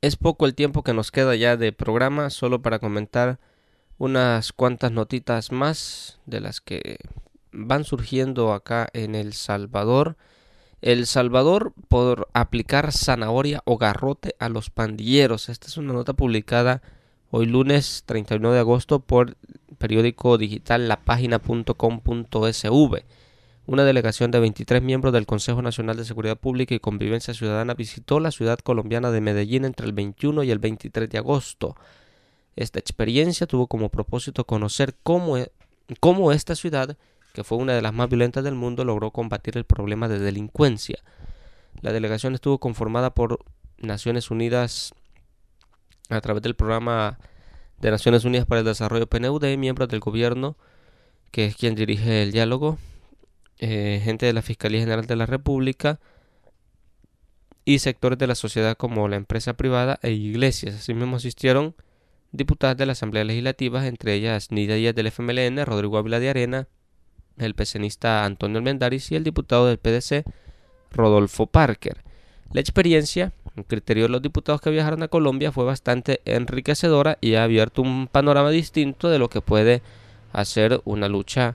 Es poco el tiempo que nos queda ya de programa, solo para comentar unas cuantas notitas más de las que van surgiendo acá en El Salvador. El Salvador por aplicar zanahoria o garrote a los pandilleros. Esta es una nota publicada hoy lunes treinta y nueve de agosto por periódico digital la página punto com punto es ve. Una delegación de veintitrés miembros del Consejo Nacional de Seguridad Pública y Convivencia Ciudadana visitó la ciudad colombiana de Medellín entre el veintiuno y el veintitrés de agosto. Esta experiencia tuvo como propósito conocer cómo, cómo esta ciudad, que fue una de las más violentas del mundo, logró combatir el problema de delincuencia. La delegación estuvo conformada por Naciones Unidas a través del programa de Naciones Unidas para el Desarrollo P N U D, miembros del gobierno, que es quien dirige el diálogo, eh, gente de la Fiscalía General de la República y sectores de la sociedad como la empresa privada e iglesias. Asimismo asistieron diputadas de la Asamblea Legislativa, entre ellas Nidia Díaz del F M L N, Rodrigo Ávila de Arena, el pecenista Antonio Almendaris y el diputado del P D C, Rodolfo Parker. La experiencia, en criterio de los diputados que viajaron a Colombia, fue bastante enriquecedora y ha abierto un panorama distinto de lo que puede hacer una lucha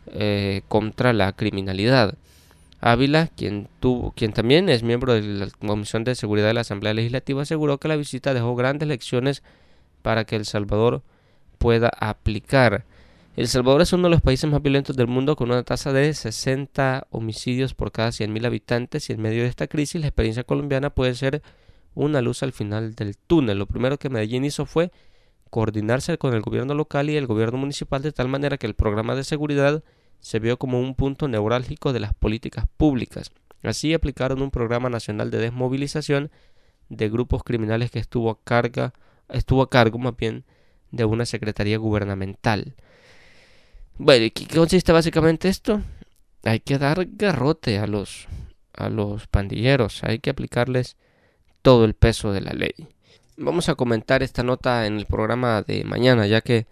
eh, contra la criminalidad. Ávila, quien, tuvo, quien también es miembro de la Comisión de Seguridad de la Asamblea Legislativa, aseguró que la visita dejó grandes lecciones para que El Salvador pueda aplicar. El Salvador es uno de los países más violentos del mundo, con una tasa de sesenta homicidios por cada cien mil habitantes, y en medio de esta crisis la experiencia colombiana puede ser una luz al final del túnel. Lo primero que Medellín hizo fue coordinarse con el gobierno local y el gobierno municipal de tal manera que el programa de seguridad se vio como un punto neurálgico de las políticas públicas. Así aplicaron un programa nacional de desmovilización de grupos criminales que estuvo a carga, estuvo a cargo más bien de una secretaría gubernamental. Bueno, ¿y qué consiste básicamente esto? Hay que dar garrote a los, a los pandilleros, hay que aplicarles todo el peso de la ley. Vamos a comentar esta nota en el programa de mañana, ya que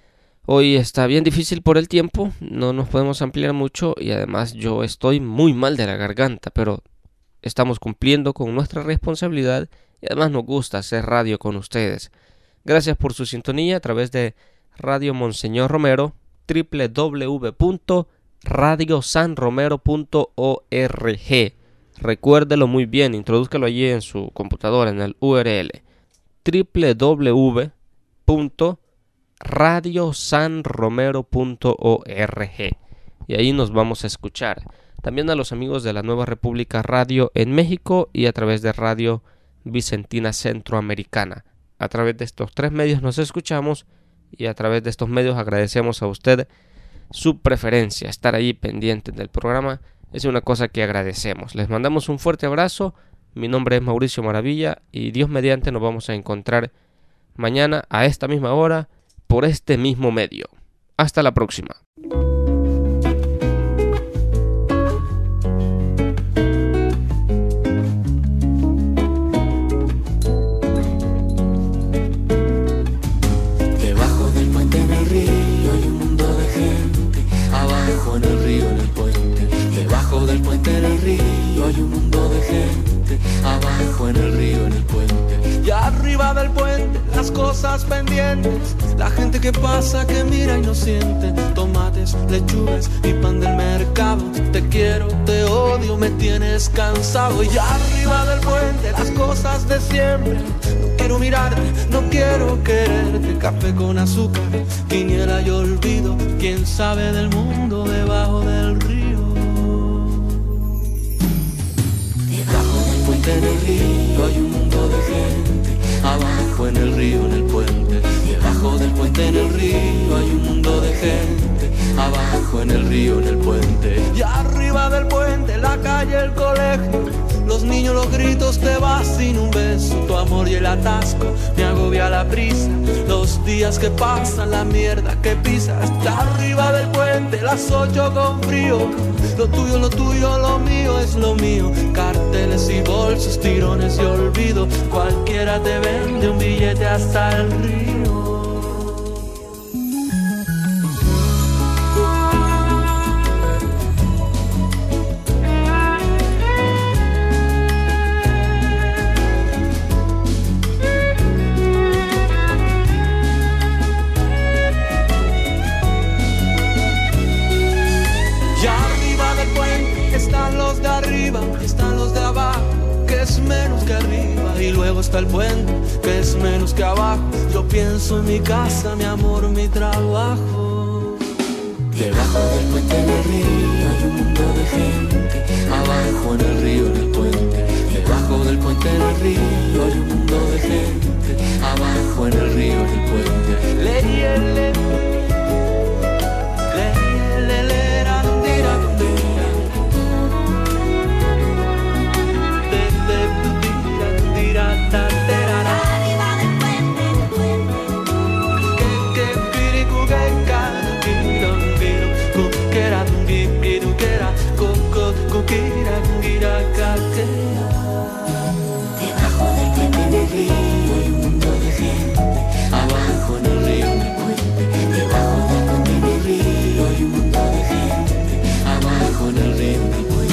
hoy está bien difícil por el tiempo, no nos podemos ampliar mucho y además yo estoy muy mal de la garganta, pero estamos cumpliendo con nuestra responsabilidad y además nos gusta hacer radio con ustedes. Gracias por su sintonía a través de Radio Monseñor Romero, doble u doble u doble u punto radio san romero punto org. Recuérdelo muy bien, introdúzcalo allí en su computadora en el U R L doble u doble u doble u punto radio san romero punto org, y ahí nos vamos a escuchar. También a los amigos de la Nueva República Radio en México y a través de Radio Vicentina Centroamericana. A través de estos tres medios nos escuchamos y a través de estos medios agradecemos a usted su preferencia. Estar ahí pendiente del programa es una cosa que agradecemos. Les mandamos un fuerte abrazo. Mi nombre es Mauricio Maravilla y Dios mediante nos vamos a encontrar mañana a esta misma hora por este mismo medio. Hasta la próxima. Hay un mundo de gente abajo en el río, en el puente, y arriba del puente las cosas pendientes, la gente que pasa, que mira y no siente, tomates, lechugas y pan del mercado. Te quiero, te odio, me tienes cansado. Y arriba del puente las cosas de siempre, no quiero mirarte, no quiero quererte, café con azúcar, quiniela y olvido, quién sabe del mundo debajo del río. En el río hay un mundo de gente, abajo en el río, en el puente, debajo del puente en el río hay un mundo de gente, abajo en el río, en el puente, y arriba del puente la calle, el colegio, los niños, los gritos, te vas sin un beso, tu amor y el atasco, me agobia la prisa, los días que pasan, la mierda que pisas, está arriba del puente, las ocho con frío, lo tuyo, lo tuyo, lo mío es lo mío, carteles y bolsos, tirones y olvido, cualquiera te vende un billete hasta el río. y luego está el puente, que es menos que abajo. Yo pienso en mi casa, mi amor, mi trabajo. Debajo del puente en el río hay un mundo de gente. Abajo en el río, en el puente. Debajo del puente en el río hay un mundo de gente. Abajo en el río, en el puente. Le, le, le, le, le, le, ra, dira, dira. De, de, dira, dira, ta, tera, ra. Arriba del puente, del puente. Que, que, piricu, que, ca, dira, dira. Cu, que, ra, di, piru, que, ra. Cu, cu, cu, que, ra, dira, ca, que, ra. Debajo del puente en el río hay un mundo de gente. Abajo en el río, en el puente. Debajo del puente en el río hay un mundo de gente. Abajo en el río, en el puente.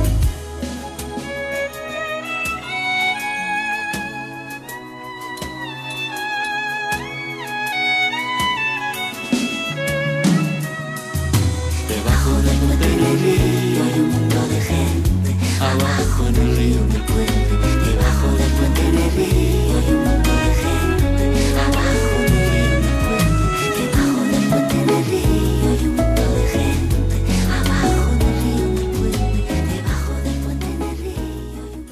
Debajo del puente en el río hay un mundo de gente. Abajo en el río, en el puente. Debajo del puente en el río hay un mundo de gente. Abajo en el río, en el puente. Debajo del puente en el río hay un mundo de gente. Abajo en el río, en el puente. Debajo del puente en el río hay un mundo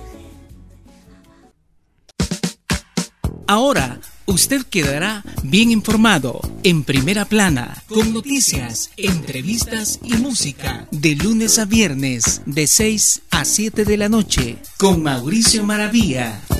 de gente. Ahora, usted quedará bien informado en Primera Plana, con noticias, entrevistas y música, de lunes a viernes, de seis a siete de la noche, con Mauricio Maravilla.